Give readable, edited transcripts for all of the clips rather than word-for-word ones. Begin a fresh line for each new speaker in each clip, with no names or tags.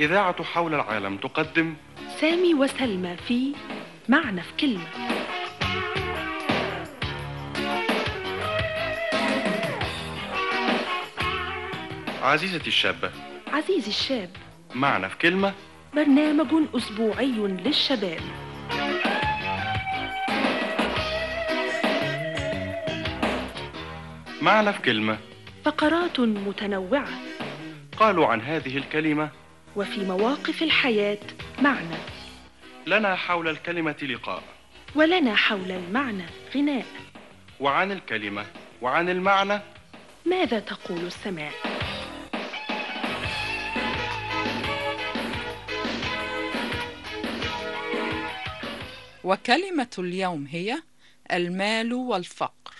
إذاعة حول العالم تقدم
سامي وسلمى في معنى في كلمة.
عزيزتي الشابة،
عزيزي الشاب،
معنى في كلمة،
برنامج أسبوعي للشباب.
معنى في كلمة،
فقرات متنوعة
قالوا عن هذه الكلمة
وفي مواقف الحياة معنى،
لنا حول الكلمة لقاء،
ولنا حول المعنى غناء،
وعن الكلمة وعن المعنى
ماذا تقول السماء؟
وكلمة اليوم هي المال والفقر.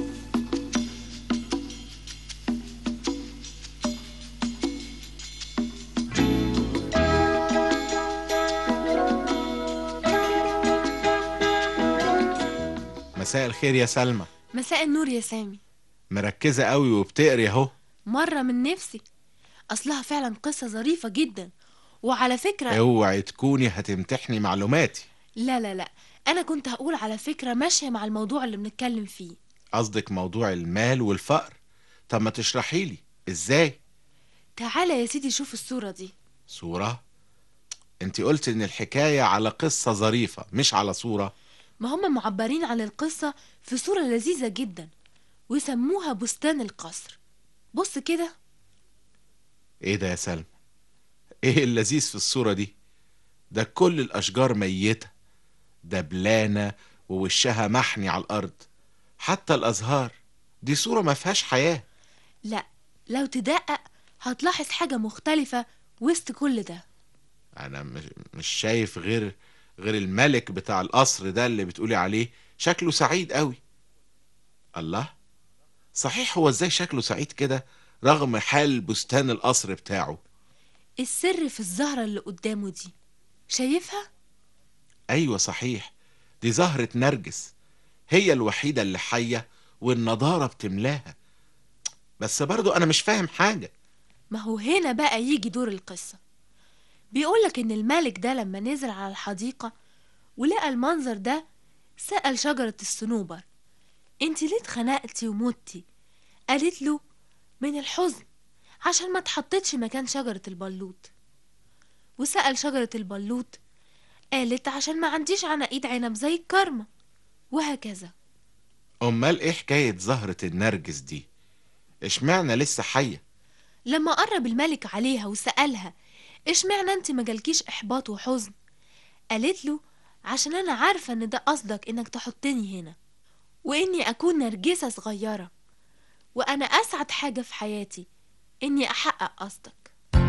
مساء الخير يا سلمى.
مساء النور يا سامي.
مركزة قوي وبتقري اهو.
مرة من نفسي، أصلها فعلا قصة ظريفة جدا. وعلى فكرة
اوعي تكوني هتمتحني معلوماتي.
لا، أنا كنت هقول على فكرة ماشية مع الموضوع اللي بنتكلم فيه.
قصدك موضوع المال والفقر؟ طب ما تشرحيلي ازاي؟
تعالى يا سيدي شوف الصورة دي.
صورة؟ انتي قلت ان الحكاية على قصة ظريفة مش على صورة.
ما هم معبرين عن القصة في صورة لذيذة جدا وسموها بستان القصر. بص كده.
ايه ده يا سلمى؟ ايه اللذيذ في الصورة دي؟ ده كل الاشجار ميتة، دبلانة ووشها محني على الارض، حتى الازهار. دي صورة ما فيهاش حياة.
لا، لو تدقق هتلاحظ حاجة مختلفة وسط كل ده.
انا مش شايف غير الملك بتاع القصر ده اللي بتقولي عليه شكله سعيد قوي. الله، صحيح، هو ازاي شكله سعيد كده رغم حال بستان القصر بتاعه؟
السر في الزهرة اللي قدامه دي، شايفها؟
ايوه صحيح، دي زهرة نرجس، هي الوحيدة اللي حية والنضارة بتملاها. بس برضو انا مش فاهم حاجة.
ما هو هنا بقى يجي دور القصة. بيقولك ان الملك ده لما نزل على الحديقة ولقى المنظر ده سأل شجرة الصنوبر: انتي ليه اتخنقتي ومتي؟ قالت له: من الحزن، عشان ما اتحطتش مكان شجرة البلوط. وسأل شجرة البلوط، قالت: عشان ما عنديش عناقيد عنب زي الكرمة. وهكذا.
امال ايه حكاية زهرة النرجس دي؟ اشمعنى لسه حية؟
لما قرب الملك عليها وسألها: اشمعنى انت ما جالكيش احباط وحزن؟ قالت له: عشان انا عارفة ان ده قصدك انك تحطني هنا، واني اكون نرجسة صغيرة، وانا اسعد حاجة في حياتي اني احقق قصدك.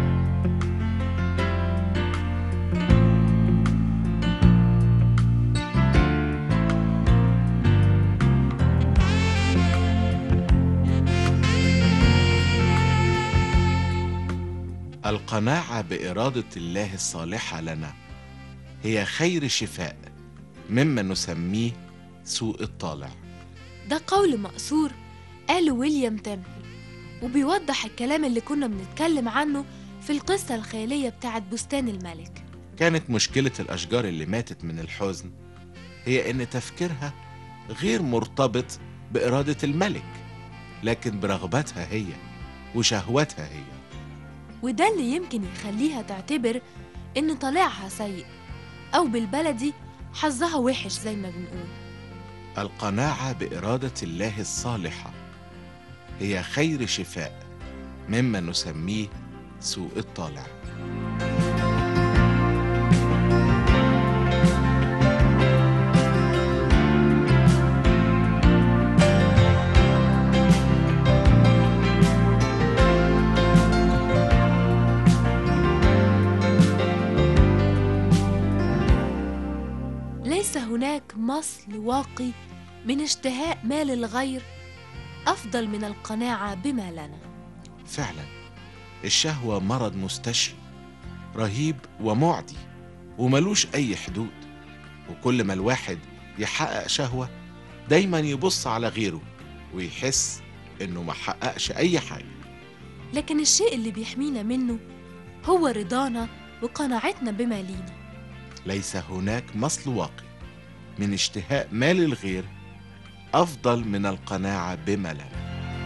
القناعة بإرادة الله الصالحة لنا هي خير شفاء مما نسميه سوء الطالع.
ده قول مأثور قاله ويليام تمبل، وبيوضح الكلام اللي كنا بنتكلم عنه في القصة الخيالية بتاعت بستان الملك.
كانت مشكلة الأشجار اللي ماتت من الحزن هي إن تفكيرها غير مرتبط بإرادة الملك، لكن برغبتها هي وشهوتها هي.
وده اللي يمكن يخليها تعتبر إن طليعها سيء، أو بالبلدي حظها وحش زي ما بنقول.
القناعة بإرادة الله الصالحة هي خير شفاء مما نسميه سوء الطالع.
ليس هناك مصل واقي من اشتهاء مال الغير أفضل من القناعة بما لنا.
فعلا الشهوة مرض مستشري رهيب ومعدي وملوش أي حدود، وكل ما الواحد يحقق شهوة دايما يبص على غيره ويحس إنه ما حققش أي حاجة.
لكن الشيء اللي بيحمينا منه هو رضانا وقناعتنا بما لينا.
ليس هناك مصل واقي من اشتهاء مال الغير أفضل من القناعة بما لنا.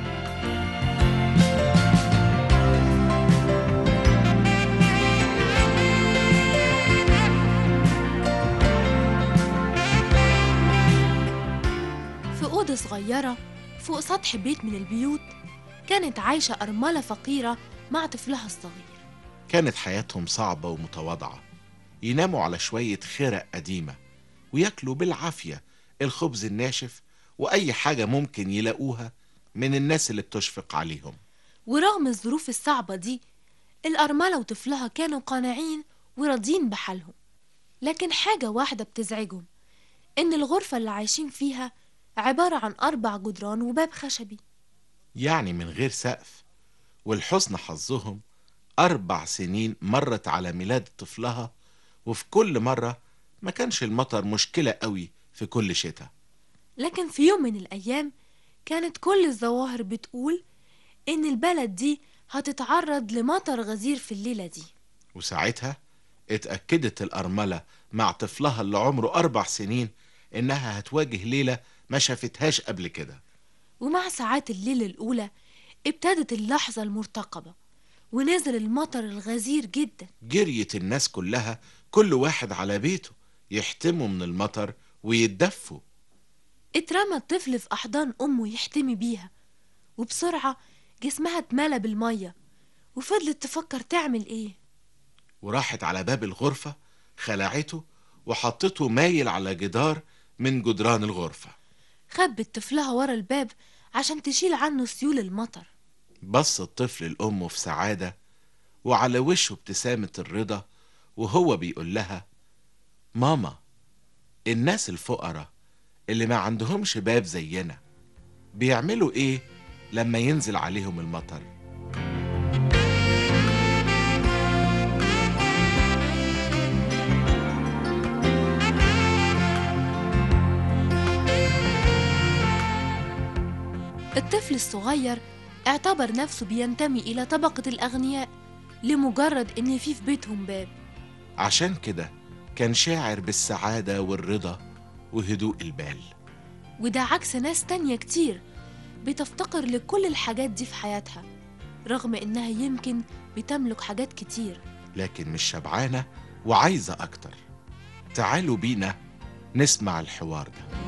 في أوضة صغيرة فوق سطح بيت من البيوت كانت عايشة أرملة فقيرة مع طفلها الصغير.
كانت حياتهم صعبة ومتواضعة، يناموا على شوية خرق قديمة وياكلوا بالعافية الخبز الناشف وأي حاجة ممكن يلاقوها من الناس اللي بتشفق عليهم.
ورغم الظروف الصعبة دي الأرملة وطفلها كانوا قانعين وراضيين بحالهم. لكن حاجة واحدة بتزعجهم، إن الغرفة اللي عايشين فيها عبارة عن 4 جدران وباب خشبي،
يعني من غير سقف. والحسن حظهم 4 سنين مرت على ميلاد طفلها، وفي كل مرة ما كانش المطر مشكلة قوي في كل شتاء.
لكن في يوم من الأيام كانت كل الظواهر بتقول إن البلد دي هتتعرض لمطر غزير في الليلة دي.
وساعتها اتأكدت الأرملة مع طفلها اللي عمره 4 سنين إنها هتواجه ليلة ما شافتهاش قبل كده.
ومع ساعات الليل الأولى ابتدت اللحظة المرتقبة ونزل المطر الغزير جدا.
جريت الناس كلها، كل واحد على بيته، يحتموا من المطر ويتدفوا.
اترمى الطفل في أحضان أمه يحتمي بيها، وبسرعة جسمها اتملى بالمية وفضلت تفكر تعمل ايه.
وراحت على باب الغرفة، خلعته وحطته مايل على جدار من جدران الغرفة.
خبت طفلها ورا الباب عشان تشيل عنه سيول المطر.
بص الطفل لأمه في سعادة وعلى وشه ابتسامة الرضا، وهو بيقول لها: ماما، الناس الفقراء اللي ما عندهمش باب زينا بيعملوا ايه لما ينزل عليهم المطر؟
الطفل الصغير اعتبر نفسه بينتمي إلى طبقة الأغنياء لمجرد إن في بيتهم باب.
عشان كده كان شاعر بالسعادة والرضا وهدوء البال.
وده عكس ناس تانية كتير بتفتقر لكل الحاجات دي في حياتها، رغم إنها يمكن بتملك حاجات كتير
لكن مش شبعانة وعايزة أكتر. تعالوا بينا نسمع الحوار ده.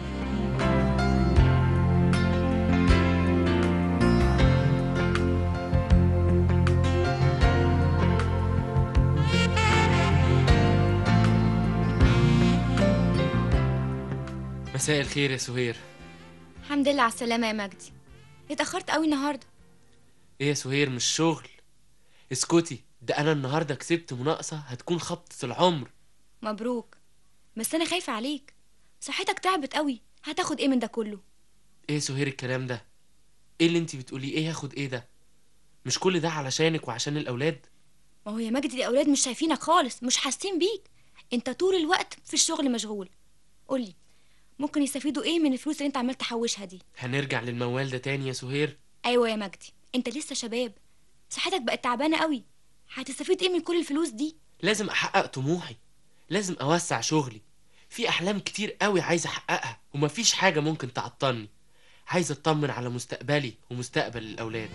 مساء الخير يا سهير.
الحمد لله على السلامة يا مجدي. اتأخرت قوي النهاردة.
ايه يا سهير، مش شغل؟ اسكتي، ده انا النهاردة كسبت مناقصة هتكون خبطة العمر.
مبروك، بس انا خايفة عليك، صحتك تعبت قوي، هتاخد ايه من ده كله؟
ايه يا سهير الكلام ده؟ ايه اللي انتي بتقوليه؟ ايه هاخد ايه ده؟ مش كل ده علشانك وعشان الاولاد؟
ما هو يا مجدي الاولاد مش شايفينك خالص، مش حاسين بيك، انت طول الوقت في الشغل مشغول. قولي، ممكن يستفيدوا ايه من الفلوس اللي انت عمال تحوشها دي؟
هنرجع للموال ده تاني يا سهير؟
ايوه يا مجدي، انت لسه شباب، صحتك بقت تعبانة قوي، هتستفيد ايه من كل الفلوس دي؟
لازم احقق طموحي، لازم اوسع شغلي، في احلام كتير قوي عايز احققها ومفيش حاجة ممكن تعطلني. عايز اطمن على مستقبلي ومستقبل الاولاد.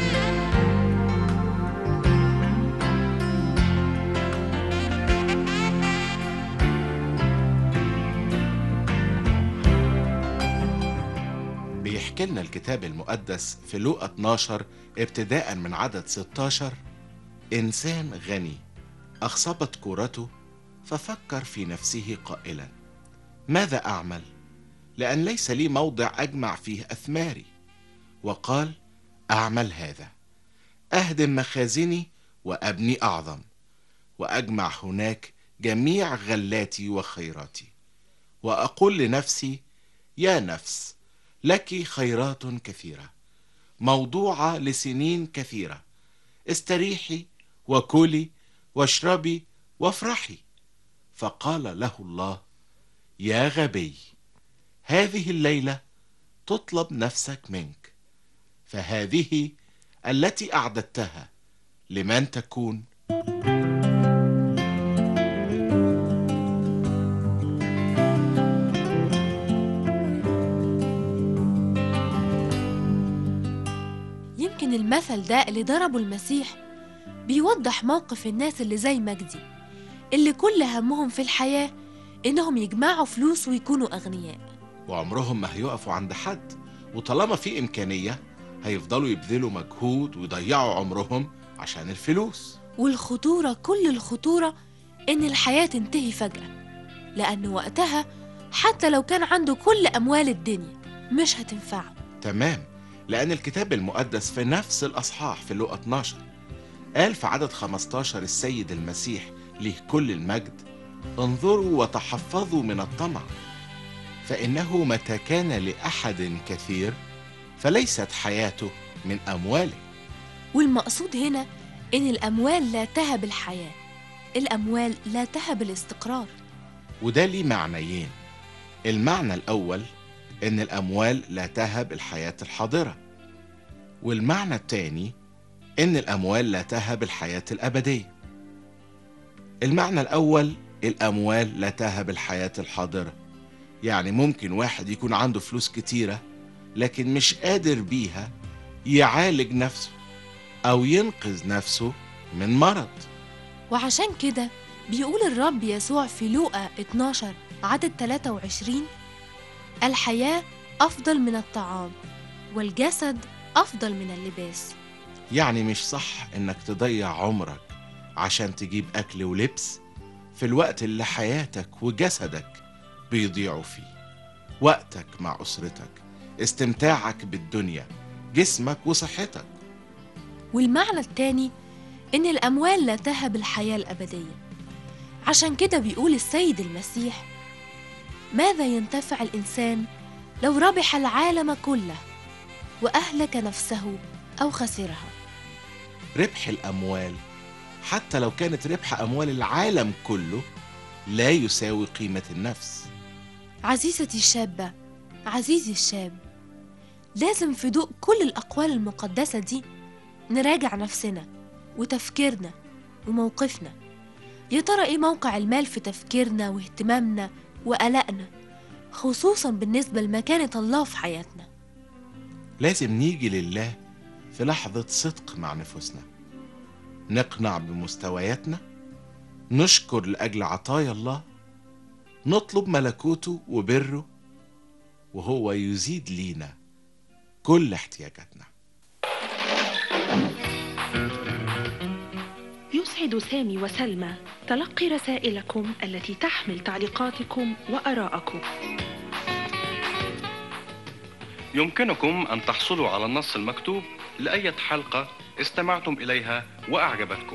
بيحكي لنا الكتاب المقدس في لوقا 12 ابتداء من عدد 16: إنسان غني أخصبت كورته ففكر في نفسه قائلا: ماذا أعمل؟ لأن ليس لي موضع أجمع فيه أثماري. وقال: أعمل هذا، أهدم مخازني وأبني أعظم، وأجمع هناك جميع غلاتي وخيراتي، وأقول لنفسي: يا نفس، لك خيرات كثيرة موضوعة لسنين كثيرة، استريحي وكلي واشربي وافرحي. فقال له الله: يا غبي، هذه الليلة تطلب نفسك منك، فهذه التي أعددتها لمن تكون؟
المثل ده اللي ضربه المسيح بيوضح موقف الناس اللي زي مجدي، اللي كل همهم في الحياة إنهم يجمعوا فلوس ويكونوا أغنياء،
وعمرهم ما هيقفوا عند حد، وطالما في إمكانية هيفضلوا يبذلوا مجهود ويضيعوا عمرهم عشان الفلوس.
والخطورة كل الخطورة إن الحياة تنتهي فجأة، لأن وقتها حتى لو كان عنده كل أموال الدنيا مش هتنفعه.
تمام، لأن الكتاب المقدس في نفس الأصحاح في لوقا 12 قال في عدد 15 السيد المسيح ليه كل المجد: انظروا وتحفظوا من الطمع، فإنه متى كان لأحد كثير فليست حياته من أمواله.
والمقصود هنا إن الأموال لا تهب الحياة، الأموال لا تهب الاستقرار.
وده ليه معنيين. المعنى الأول إن الأموال لا تهب الحياة الحاضرة، والمعنى التاني إن الأموال لا تهب الحياة الأبدية. المعنى الأول، الأموال لا تهب الحياة الحاضرة، يعني ممكن واحد يكون عنده فلوس كتيرة لكن مش قادر بيها يعالج نفسه أو ينقذ نفسه من مرض.
وعشان كده بيقول الرب يسوع في لوقا 12 عدد 23: الحياة أفضل من الطعام، والجسد أفضل من اللباس.
يعني مش صح إنك تضيع عمرك عشان تجيب أكل ولبس في الوقت اللي حياتك وجسدك بيضيعوا فيه. وقتك مع أسرتك، استمتاعك بالدنيا، جسمك وصحتك.
والمعنى التاني إن الأموال لا تهب الحياة الأبدية. عشان كده بيقول السيد المسيح: ماذا ينتفع الإنسان لو ربح العالم كله وأهلك نفسه أو خسرها؟
ربح الأموال حتى لو كانت ربح أموال العالم كله لا يساوي قيمة النفس.
عزيزتي الشابة، عزيزي الشاب، لازم في ضوء كل الأقوال المقدسة دي نراجع نفسنا وتفكيرنا وموقفنا. يا ترى إيه موقع المال في تفكيرنا واهتمامنا وقلقنا، خصوصا بالنسبة لمكانة الله في حياتنا؟
لازم نيجي لله في لحظة صدق مع نفوسنا، نقنع بمستوياتنا، نشكر لأجل عطايا الله، نطلب ملكوته وبره، وهو يزيد لينا كل احتياجاتنا.
يسعد سامي وسلمى تلقي رسائلكم التي تحمل تعليقاتكم وآراءكم.
يمكنكم أن تحصلوا على النص المكتوب لأي حلقة استمعتم إليها وأعجبتكم.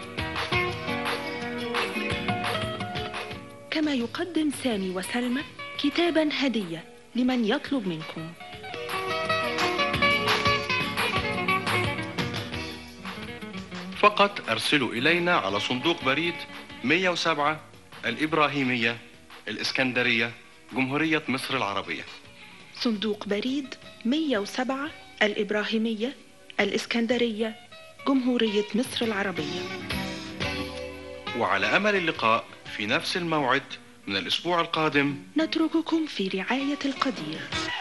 كما يقدم سامي وسلمى كتابا هدية لمن يطلب منكم.
فقط أرسلوا إلينا على صندوق بريد 107 الإبراهيمية، الإسكندرية، جمهورية مصر العربية.
صندوق بريد 107 الإبراهيمية، الإسكندرية، جمهورية مصر العربية.
وعلى أمل اللقاء في نفس الموعد من الأسبوع القادم.
نترككم في رعاية القدير.